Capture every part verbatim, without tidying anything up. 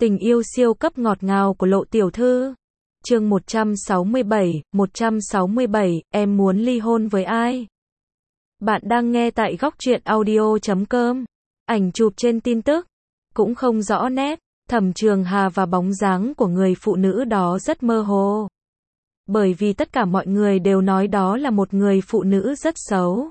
Tình yêu siêu cấp ngọt ngào của Lộ tiểu thư. Chương một trăm sáu mươi bảy, một trăm sáu mươi bảy, em muốn ly hôn với ai? Bạn đang nghe tại góc truyện audio chấm com. Ảnh chụp trên tin tức cũng không rõ nét, Thẩm Trường Hà và bóng dáng của người phụ nữ đó rất mơ hồ. Bởi vì tất cả mọi người đều nói đó là một người phụ nữ rất xấu.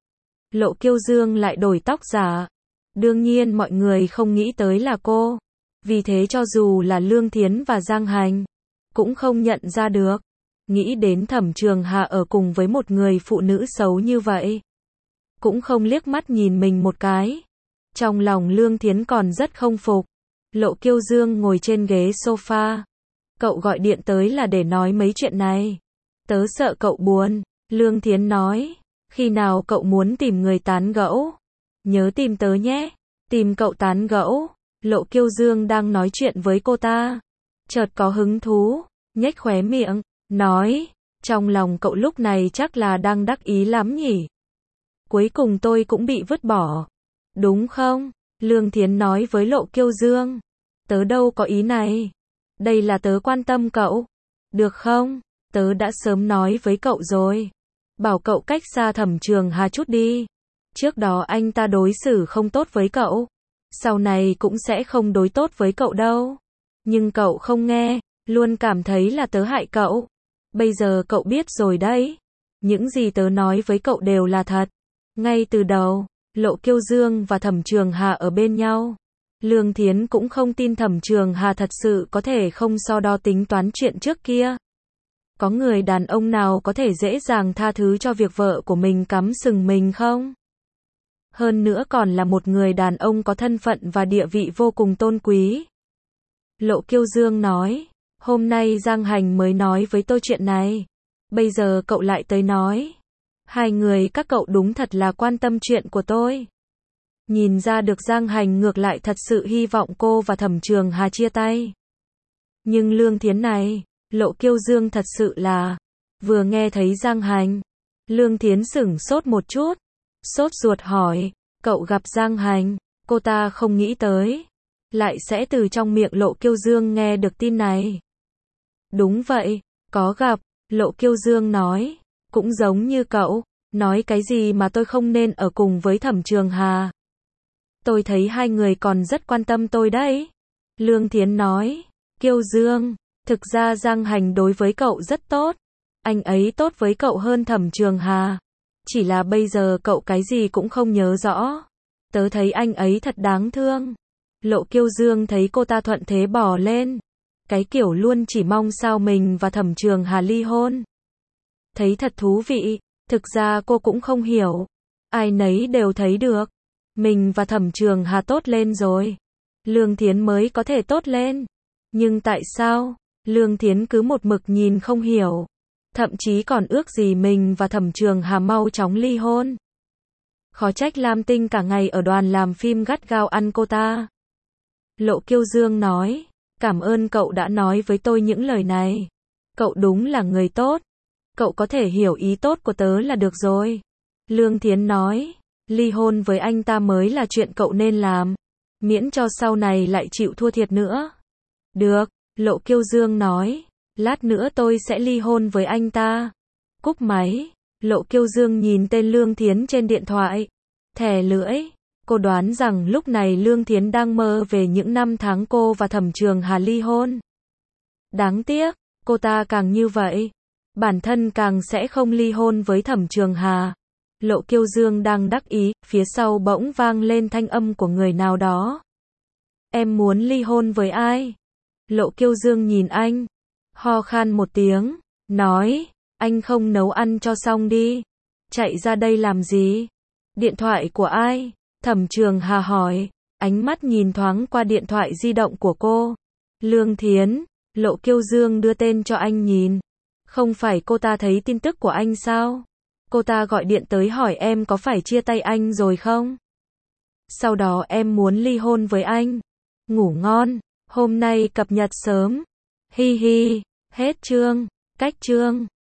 Lộ Kiêu Dương lại đổi tóc giả. Đương nhiên mọi người không nghĩ tới là cô. Vì thế cho dù là Lương Thiến và Giang Hành cũng không nhận ra được. Nghĩ đến Thẩm Trường Hà ở cùng với một người phụ nữ xấu như vậy, cũng không liếc mắt nhìn mình một cái. Trong lòng Lương Thiến còn rất không phục. Lộ Kiêu Dương ngồi trên ghế sofa. Cậu gọi điện tới là để nói mấy chuyện này. Tớ sợ cậu buồn. Lương Thiến nói. Khi nào cậu muốn tìm người tán gẫu, nhớ tìm tớ nhé. Tìm cậu tán gẫu. Lộ Kiêu Dương đang nói chuyện với cô ta, chợt có hứng thú, nhếch khóe miệng, nói, trong lòng cậu lúc này chắc là đang đắc ý lắm nhỉ. Cuối cùng tôi cũng bị vứt bỏ, đúng không? Lương Thiến nói với Lộ Kiêu Dương. Tớ đâu có ý này. Đây là tớ quan tâm cậu. Được không? Tớ đã sớm nói với cậu rồi. Bảo cậu cách xa Thẩm Trường Hà chút đi. Trước đó anh ta đối xử không tốt với cậu. Sau này cũng sẽ không đối tốt với cậu đâu. Nhưng cậu không nghe, luôn cảm thấy là tớ hại cậu. Bây giờ cậu biết rồi đấy. Những gì tớ nói với cậu đều là thật. Ngay từ đầu, Lộ Kiêu Dương và Thẩm Trường Hà ở bên nhau. Lương Thiến cũng không tin Thẩm Trường Hà thật sự có thể không so đo tính toán chuyện trước kia. Có người đàn ông nào có thể dễ dàng tha thứ cho việc vợ của mình cắm sừng mình không? Hơn nữa còn là một người đàn ông có thân phận và địa vị vô cùng tôn quý. Lộ Kiêu Dương nói, hôm nay Giang Hành mới nói với tôi chuyện này. Bây giờ cậu lại tới nói. Hai người các cậu đúng thật là quan tâm chuyện của tôi. Nhìn ra được Giang Hành ngược lại thật sự hy vọng cô và Thẩm Trường Hà chia tay. Nhưng Lương Thiến này, Lộ Kiêu Dương thật sự là, vừa nghe thấy Giang Hành, Lương Thiến sửng sốt một chút. Sốt ruột hỏi, cậu gặp Giang Hành? Cô ta không nghĩ tới, lại sẽ từ trong miệng Lộ Kiêu Dương nghe được tin này. Đúng vậy, có gặp. Lộ Kiêu Dương nói, cũng giống như cậu, nói cái gì mà tôi không nên ở cùng với Thẩm Trường Hà. Tôi thấy hai người còn rất quan tâm tôi đấy. Lương Thiến nói, Kiêu Dương, thực ra Giang Hành đối với cậu rất tốt. Anh ấy tốt với cậu hơn Thẩm Trường Hà. Chỉ là bây giờ cậu cái gì cũng không nhớ rõ. Tớ thấy anh ấy thật đáng thương. Lộ Kiêu Dương thấy cô ta thuận thế bỏ lên. Cái kiểu luôn chỉ mong sao mình và Thẩm Trường Hà ly hôn. Thấy thật thú vị. Thực ra cô cũng không hiểu. Ai nấy đều thấy được. Mình và Thẩm Trường Hà tốt lên rồi. Lương Thiến mới có thể tốt lên. Nhưng tại sao? Lương Thiến cứ một mực nhìn không hiểu. Thậm chí còn ước gì mình và Thẩm Trường Hà mau chóng ly hôn. Khó trách Lam Tinh cả ngày ở đoàn làm phim gắt gao ăn cô ta. Lộ Kiêu Dương nói, cảm ơn cậu đã nói với tôi những lời này. Cậu đúng là người tốt. Cậu có thể hiểu ý tốt của tớ là được rồi. Lương Thiến nói, ly hôn với anh ta mới là chuyện cậu nên làm. Miễn cho sau này lại chịu thua thiệt nữa. Được, Lộ Kiêu Dương nói. Lát nữa tôi sẽ ly hôn với anh ta. Cúp máy, Lộ Kiêu Dương nhìn tên Lương Thiến trên điện thoại. Thè lưỡi, cô đoán rằng lúc này Lương Thiến đang mơ về những năm tháng cô và Thẩm Trường Hà ly hôn. Đáng tiếc, cô ta càng như vậy, bản thân càng sẽ không ly hôn với Thẩm Trường Hà. Lộ Kiêu Dương đang đắc ý, phía sau bỗng vang lên thanh âm của người nào đó. Em muốn ly hôn với ai? Lộ Kiêu Dương nhìn anh. Ho khan một tiếng, nói, anh không nấu ăn cho xong đi. Chạy ra đây làm gì? Điện thoại của ai? Thẩm Trường Hà hỏi, ánh mắt nhìn thoáng qua điện thoại di động của cô. Lương Thiến, Lộ Kiêu Dương đưa tên cho anh nhìn. Không phải cô ta thấy tin tức của anh sao? Cô ta gọi điện tới hỏi em có phải chia tay anh rồi không? Sau đó em muốn ly hôn với anh. Ngủ ngon, hôm nay cập nhật sớm. Hi hi. Hết chương, cách chương.